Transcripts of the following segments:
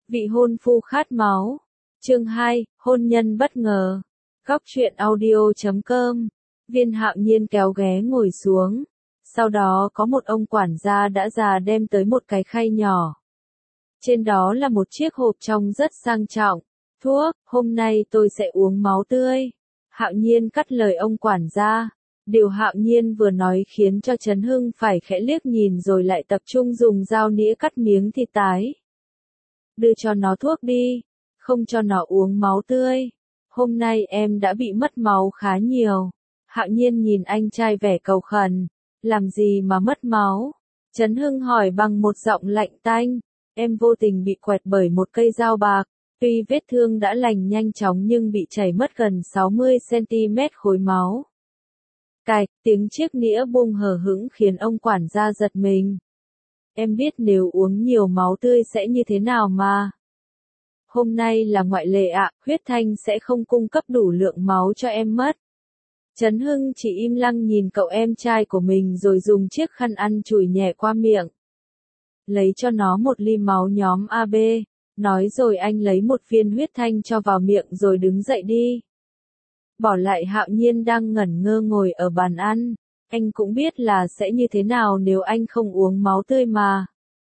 Vị hôn phu khát máu. Chương 2, hôn nhân bất ngờ. Góc truyện audio.com. Viên Hạo Nhiên kéo ghế ngồi xuống. Sau đó có một ông quản gia đã già đem tới một cái khay nhỏ. Trên đó là một chiếc hộp trong rất sang trọng. Thuốc, hôm nay tôi sẽ uống máu tươi. Hạo Nhiên cắt lời ông quản gia. Điều Hạo Nhiên vừa nói khiến cho Trấn Hưng phải khẽ liếc nhìn rồi lại tập trung dùng dao nĩa cắt miếng thịt tái. Đưa cho nó thuốc đi, không cho nó uống máu tươi. Hôm nay em đã bị mất máu khá nhiều. Hạo Nhiên nhìn anh trai vẻ cầu khẩn. Làm gì mà mất máu? Trấn Hưng hỏi bằng một giọng lạnh tanh. Em vô tình bị quẹt bởi một cây dao bạc. Tuy vết thương đã lành nhanh chóng nhưng bị chảy mất gần 60cm khối máu. Cạch, tiếng chiếc nĩa bung hờ hững khiến ông quản gia giật mình. Em biết nếu uống nhiều máu tươi sẽ như thế nào mà. Hôm nay là ngoại lệ ạ, huyết thanh sẽ không cung cấp đủ lượng máu cho em mất. Trấn Hưng chỉ im lặng nhìn cậu em trai của mình rồi dùng chiếc khăn ăn chùi nhẹ qua miệng. Lấy cho nó một ly máu nhóm AB, nói rồi anh lấy một viên huyết thanh cho vào miệng rồi đứng dậy đi. Bỏ lại Hạo Nhiên đang ngẩn ngơ ngồi ở bàn ăn, anh cũng biết là sẽ như thế nào nếu anh không uống máu tươi mà.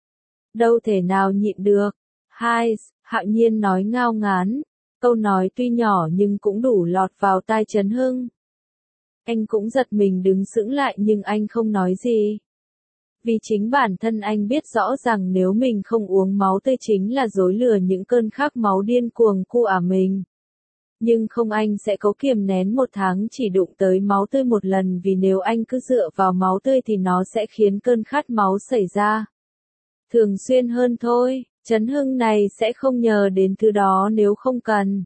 Đâu thể nào nhịn được. Hạo Nhiên nói ngao ngán, câu nói tuy nhỏ nhưng cũng đủ lọt vào tai Trấn Hưng. Anh cũng giật mình đứng sững lại nhưng anh không nói gì. Vì chính bản thân anh biết rõ rằng nếu mình không uống máu tươi chính là dối lừa những cơn khát máu điên cuồng của mình. Nhưng không, anh sẽ cố kiềm nén một tháng chỉ đụng tới máu tươi một lần, vì nếu anh cứ dựa vào máu tươi thì nó sẽ khiến cơn khát máu xảy ra thường xuyên hơn thôi. Trấn Hưng này sẽ không nhờ đến thứ đó nếu không cần.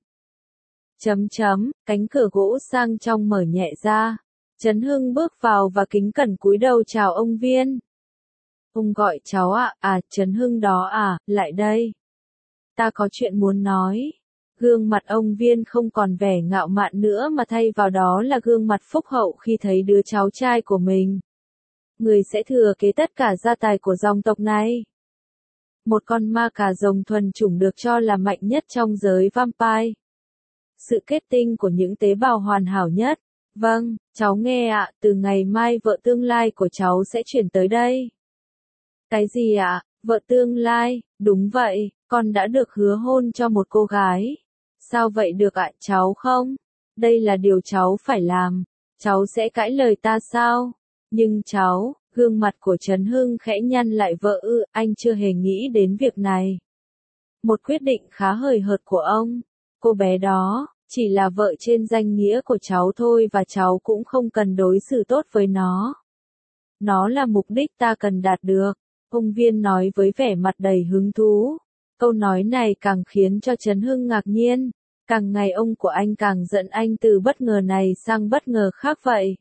Cánh cửa gỗ sang trong mở nhẹ ra. Trấn Hưng bước vào và kính cẩn cúi đầu chào ông Viên. Ông gọi cháu ạ? Trấn Hưng đó à, lại đây. Ta có chuyện muốn nói. Gương mặt ông Viên không còn vẻ ngạo mạn nữa mà thay vào đó là gương mặt phúc hậu khi thấy đứa cháu trai của mình. Người sẽ thừa kế tất cả gia tài của dòng tộc này. Một con ma cà rồng thuần chủng được cho là mạnh nhất trong giới vampire. Sự kết tinh của những tế bào hoàn hảo nhất. Vâng, cháu nghe ạ, từ ngày mai vợ tương lai của cháu sẽ chuyển tới đây. Cái gì ạ? Vợ tương lai? Đúng vậy, con đã được hứa hôn cho một cô gái. Sao vậy được ạ cháu không? Đây là điều cháu phải làm. Cháu sẽ cãi lời ta sao? Nhưng cháu, gương mặt của Trấn Hưng khẽ nhăn lại. Vợ ư? Anh chưa hề nghĩ đến việc này. Một quyết định khá hời hợt của ông. Cô bé đó chỉ là vợ trên danh nghĩa của cháu thôi và cháu cũng không cần đối xử tốt với nó. Nó là mục đích ta cần đạt được. Ông Viên nói với vẻ mặt đầy hứng thú. Câu nói này càng khiến cho Trấn Hưng ngạc nhiên. Càng ngày ông của anh càng giận anh, từ bất ngờ này sang bất ngờ khác vậy.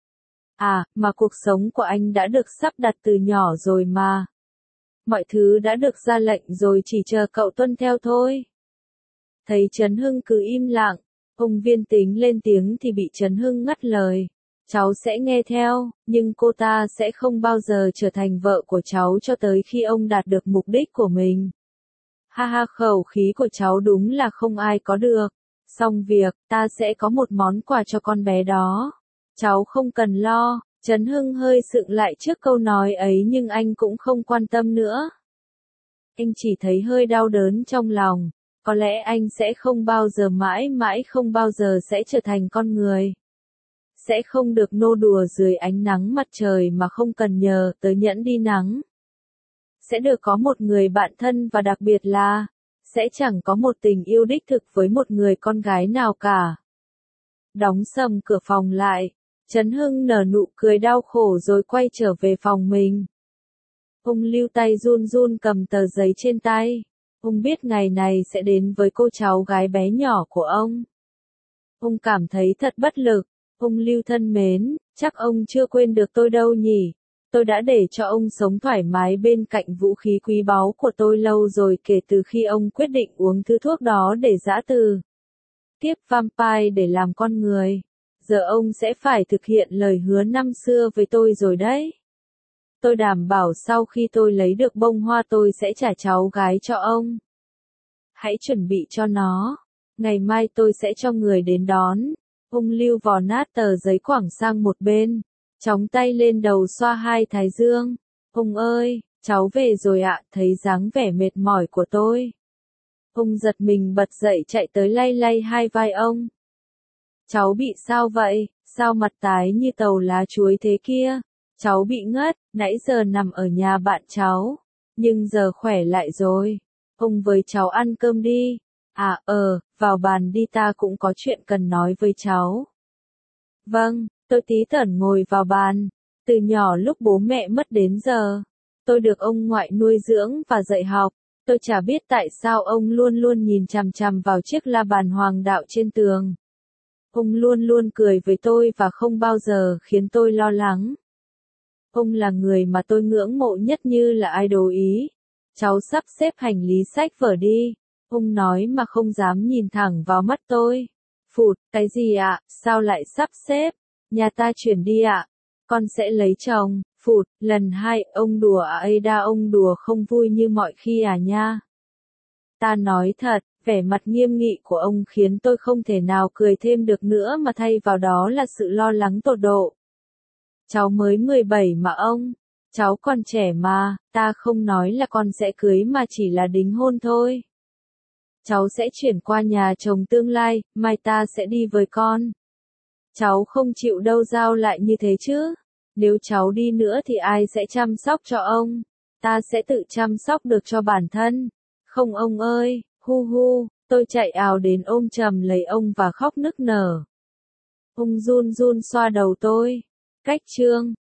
Mà cuộc sống của anh đã được sắp đặt từ nhỏ rồi mà. Mọi thứ đã được ra lệnh rồi, chỉ chờ cậu tuân theo thôi. Thấy Trấn Hưng cứ im lặng, ông Viên tính lên tiếng thì bị Trấn Hưng ngắt lời. Cháu sẽ nghe theo, nhưng cô ta sẽ không bao giờ trở thành vợ của cháu cho tới khi ông đạt được mục đích của mình. Khẩu khí của cháu đúng là không ai có được. Xong việc, ta sẽ có một món quà cho con bé đó. Cháu không cần lo. Trấn Hưng hơi sượng lại trước câu nói ấy nhưng anh cũng không quan tâm nữa. Anh chỉ thấy hơi đau đớn trong lòng. Có lẽ anh sẽ không bao giờ, mãi mãi không bao giờ sẽ trở thành con người. Sẽ không được nô đùa dưới ánh nắng mặt trời mà không cần nhờ tới nhẫn đi nắng. Sẽ được có một người bạn thân và đặc biệt là sẽ chẳng có một tình yêu đích thực với một người con gái nào cả. Đóng sầm cửa phòng lại, Trấn Hưng nở nụ cười đau khổ rồi quay trở về phòng mình. Ông Lưu tay run run cầm tờ giấy trên tay. Ông biết ngày này sẽ đến với cô cháu gái bé nhỏ của ông. Ông cảm thấy thật bất lực. Ông Lưu thân mến, chắc ông chưa quên được tôi đâu nhỉ? Tôi đã để cho ông sống thoải mái bên cạnh vũ khí quý báu của tôi lâu rồi, kể từ khi ông quyết định uống thứ thuốc đó để giã từ tiếp vampire để làm con người. Giờ ông sẽ phải thực hiện lời hứa năm xưa với tôi rồi đấy. Tôi đảm bảo sau khi tôi lấy được bông hoa tôi sẽ trả cháu gái cho ông. hãy chuẩn bị cho nó. Ngày mai tôi sẽ cho người đến đón. Ung lưu vò nát tờ giấy quẳng sang một bên, chóng tay lên đầu xoa hai thái dương. Ung ơi, cháu về rồi ạ, thấy dáng vẻ mệt mỏi của tôi. Ung giật mình bật dậy chạy tới lay lay hai vai ông. Cháu bị sao vậy, sao mặt tái như tàu lá chuối thế kia? Cháu bị ngất, nãy giờ nằm ở nhà bạn cháu, nhưng giờ khỏe lại rồi. Ung với cháu ăn cơm đi. À vào bàn đi, ta cũng có chuyện cần nói với cháu. Vâng, tôi tí tởn ngồi vào bàn. Từ nhỏ lúc bố mẹ mất đến giờ, tôi được ông ngoại nuôi dưỡng và dạy học. Tôi chả biết tại sao ông luôn luôn nhìn chằm chằm vào chiếc la bàn hoàng đạo trên tường. Ông luôn luôn cười với tôi và không bao giờ khiến tôi lo lắng. Ông là người mà tôi ngưỡng mộ nhất như là idol ý. Cháu sắp xếp hành lý sách vở đi. Ông nói mà không dám nhìn thẳng vào mắt tôi. Phụt, cái gì ạ, sao lại sắp xếp? Nhà ta chuyển đi ạ. Con sẽ lấy chồng. Phụt, lần hai, ông đùa à Ada, ông đùa không vui như mọi khi à nha. Ta nói thật, vẻ mặt nghiêm nghị của ông khiến tôi không thể nào cười thêm được nữa mà thay vào đó là sự lo lắng tột độ. Cháu mới 17 mà ông, cháu còn trẻ mà, ta không nói là con sẽ cưới mà chỉ là đính hôn thôi. Cháu sẽ chuyển qua nhà chồng tương lai, mai ta sẽ đi với con. Cháu không chịu đâu giao lại như thế chứ. Nếu cháu đi nữa thì ai sẽ chăm sóc cho ông? Ta sẽ tự chăm sóc được cho bản thân. Không ông ơi, hu hu, tôi chạy ào đến ôm chầm lấy ông và khóc nức nở. Ông run run xoa đầu tôi. Cách chương